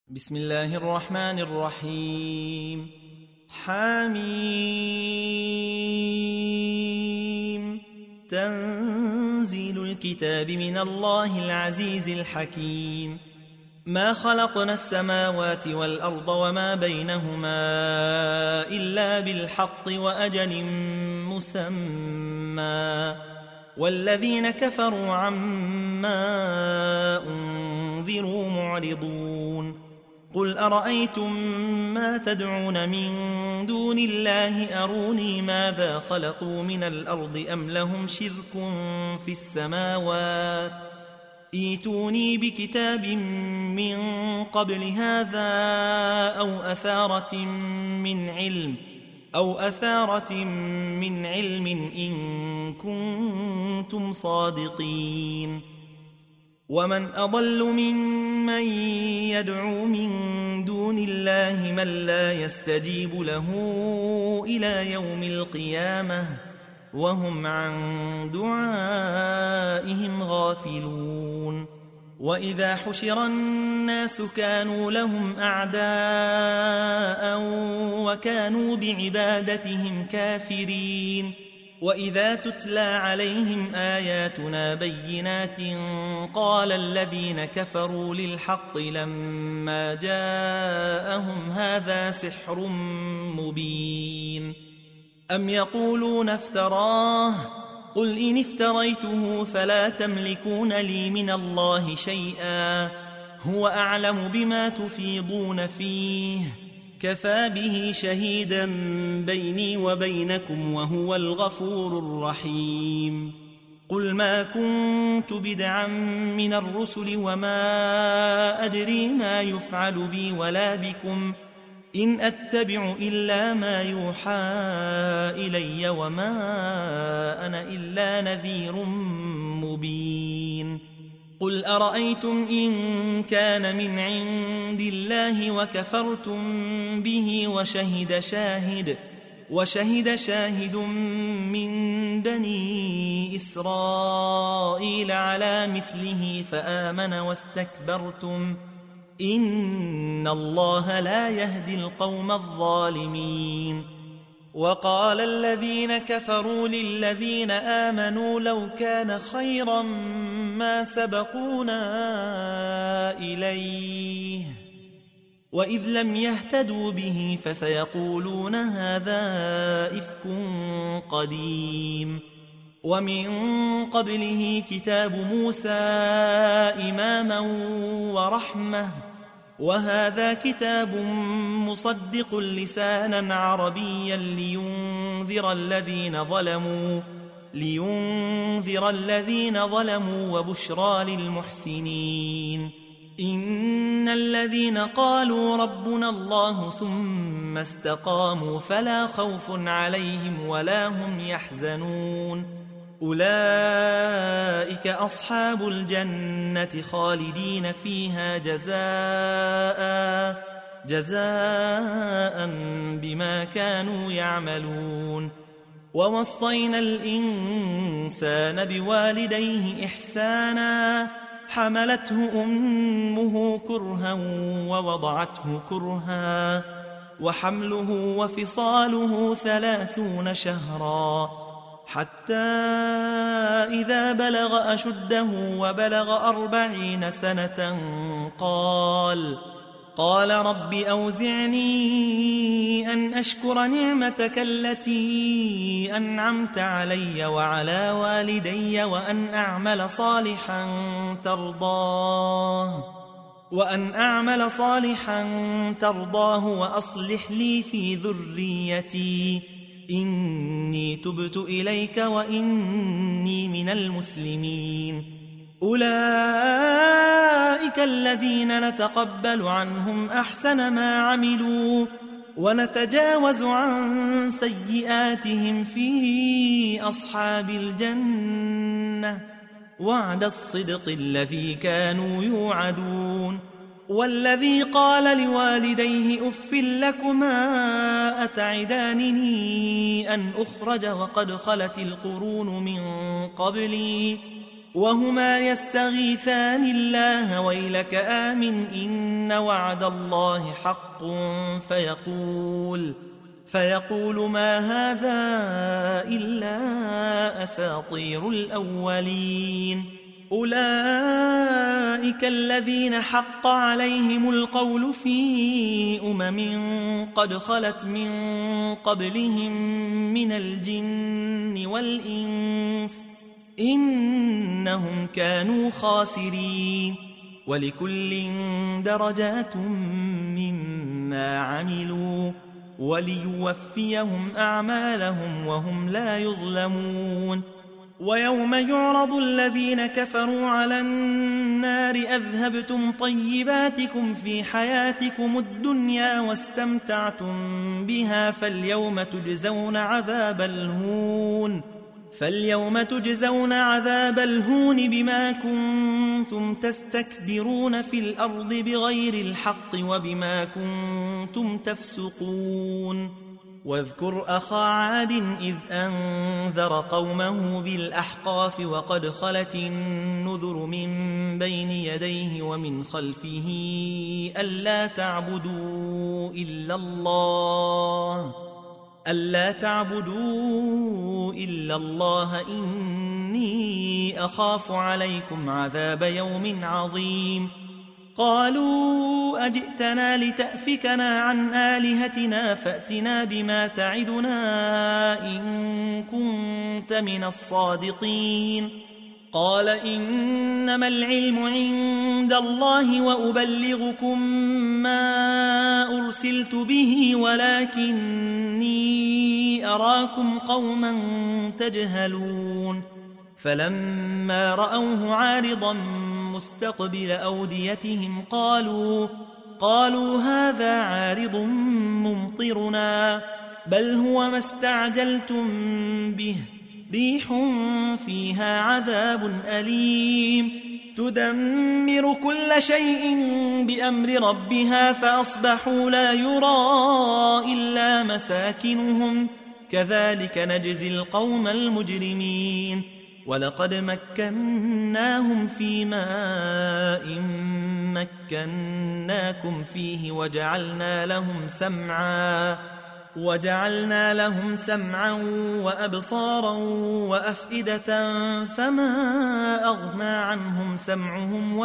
بسم الله الرحمن الرحيم. حميم. تنزيل الكتاب من الله العزيز الحكيم. ما خلقنا السماوات والأرض وما بينهما إلا بالحق وأجل مسمى، والذين كفروا عما أنذروا معرضون. قل أرأيتم ما تدعون من دون الله أروني ماذا خلقوا من الأرض أم لهم شرك في السماوات، ائتوني بكتاب من قبل هذا أو أثارة من علم إن كنتم صادقين. ومن أضل ممن يدعو من دون الله من لا يستجيب له إلى يوم القيامة وهم عن دعائهم غافلون. وإذا حشر الناس كانوا لهم أعداء وكانوا بعبادتهم كافرين. وإذا تتلى عليهم آياتنا بينات قال الذين كفروا للحق لما جاءهم هذا سحر مبين. أم يقولون افتراه، قل إن افتريته فلا تملكون لي من الله شيئا، هو أعلم بما تفيضون فيه، كفى به شهيدا بيني وبينكم وهو الغفور الرحيم. قل ما كنت بدعا من الرسل وما أدري ما يفعل بي ولا بكم، إن أتبع إلا ما يوحى إلي وما أنا إلا نذير مبين. قل أرأيتم إن كان من عند الله وكفرتم به وشهد شاهد من بني إسرائيل على مثله فآمن واستكبرتم، إن الله لا يهدي القوم الظالمين. وقال الذين كفروا للذين آمنوا لو كان خيرا ما سبقونا إليه، وإذ لم يهتدوا به فسيقولون هذا إفك قديم. ومن قبله كتاب موسى إماما ورحمة، وهذا كتاب مصدق لسانا عربيا لينذر الذين ظلموا وبشرى للمحسنين. إن الذين قالوا ربنا الله ثم استقاموا فلا خوف عليهم ولا هم يحزنون، أولئك أصحاب الجنة خالدين فيها جزاء بما كانوا يعملون. ووصينا الإنسان بوالديه إحسانا، حملته أمه كرها ووضعته كرها، وحمله وفصاله 30 شهرا، حتى إذا بلغ أشده وبلغ 40 سنة قال رب أوزعني أن أشكر نعمتك التي أنعمت علي وعلى والدي وأن أعمل صالحا ترضاه وأصلح لي في ذريتي إني تبت إليك وإني من المسلمين. أولئك الذين نتقبل عنهم أحسن ما عملوا ونتجاوز عن سيئاتهم في أصحاب الجنة، وعد الصدق الذي كانوا يوعدون. والذي قال لوالديه أف لكما أتعدانني أن أخرج وقد خلت القرون من قبلي وهما يستغيثان الله ويلك آمن إن وعد الله حق فيقول ما هذا إلا أساطير الأولين. أولئك الذين حق عليهم القول في قد خلت من قبلهم من الجن والإنس إنهم كانوا خاسرين. ولكل درجات مما عملوا وليوفيهم أعمالهم وهم لا يظلمون. ويوم يعرض الذين كفروا على النار أذهبتم طيباتكم في حياتكم الدنيا واستمتعتم بها فاليوم تجزون عذاب الهون بما كنتم تستكبرون في الأرض بغير الحق وبما كنتم تفسقون. واذكر أخا عاد إذ أنذر قومه بالأحقاف وقد خلت النذر من بين يديه ومن خلفه ألا تعبدوا إلا الله إني أخاف عليكم عذاب يوم عظيم. قالوا أجئتنا لتأفكنا عن آلهتنا فأتنا بما تعدنا إن كنت من الصادقين. قال إنما العلم عند الله وأبلغكم ما أرسلت به ولكني أراكم قوما تجهلون. فلما رأوه عارضا مستقبل أوديتهم قالوا هذا عارض ممطرنا بل هو ما استعجلتم به ريح فيها عذاب أليم تدمر كل شيء بأمر ربها فأصبحوا لا يرى إلا مساكنهم كذلك نجزي القوم المجرمين. ولقد مكناهم في ماء مكناكم فيه وجعلنا لهم سمعا وأبصارا وأفئدة فما أغنى عنهم سمعهم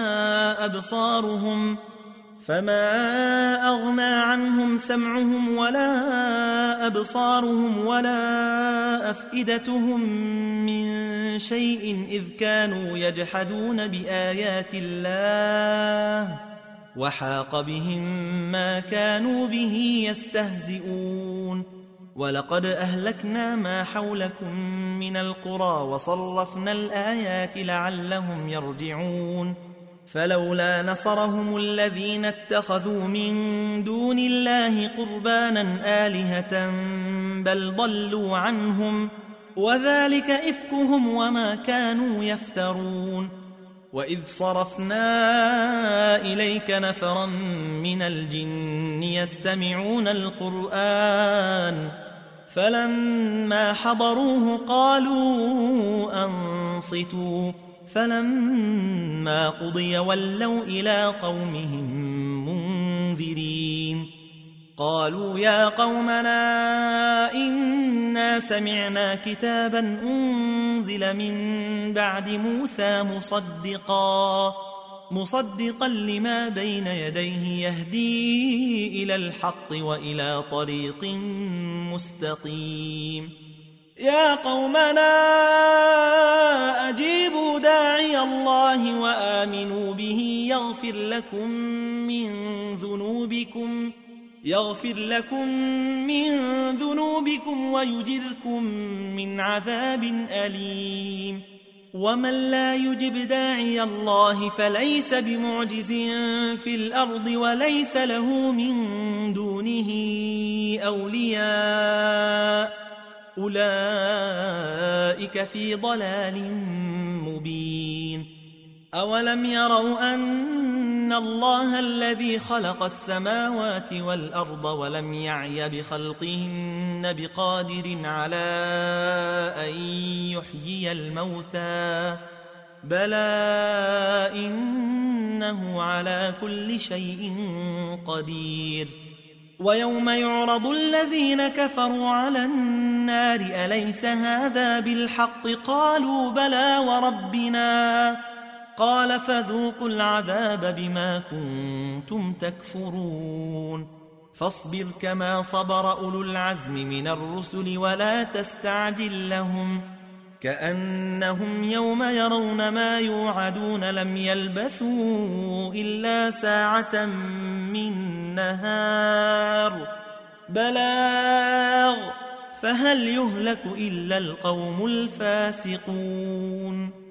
ولا أبصارهم ولا أفئدتهم من شيء إذ كانوا يجحدون بآيات الله وحاق بهم ما كانوا به يستهزئون. ولقد أهلكنا ما حولكم من القرى وصرفنا الآيات لعلهم يرجعون. فلولا نصرهم الذين اتخذوا من دون الله قربانا آلهة بل ضلوا عنهم وذلك إفكهم وما كانوا يفترون. وإذ صرفنا إليك نفرا من الجن يستمعون القرآن فلما حضروه قالوا أنصتوا فلما قضي ولوا إلى قومهم منذرين. قالوا يا قومنا إنا سمعنا كتابا أنزل من بعد موسى مصدقا لما بين يديه يهدي إلى الحق وإلى طريق مستقيم. يا قومنا أجيبوا داعي الله وآمنوا به يغفر لكم من ذنوبكم ويجركم من عذاب أليم. ومن لا يجب داعي الله فليس بمعجز في الأرض وليس له من دونه أولياء أولئك في ضلال مبين. أولم يروا أن الله الذي خلق السماوات والأرض ولم يعي بخلقهن بقادر على أن يحيي الموتى بلى إنه على كل شيء قدير ويوم يعرض الذين كفروا على النار أليس هذا بالحق قالوا بلى وربنا قال فذوقوا العذاب بما كنتم تكفرون فاصبر كما صبر أولو العزم من الرسل ولا تستعجل لهم كأنهم يوم يرون ما يوعدون لم يلبثوا إلا ساعة من نهار بلاغ فهل يهلك إلا القوم الفاسقون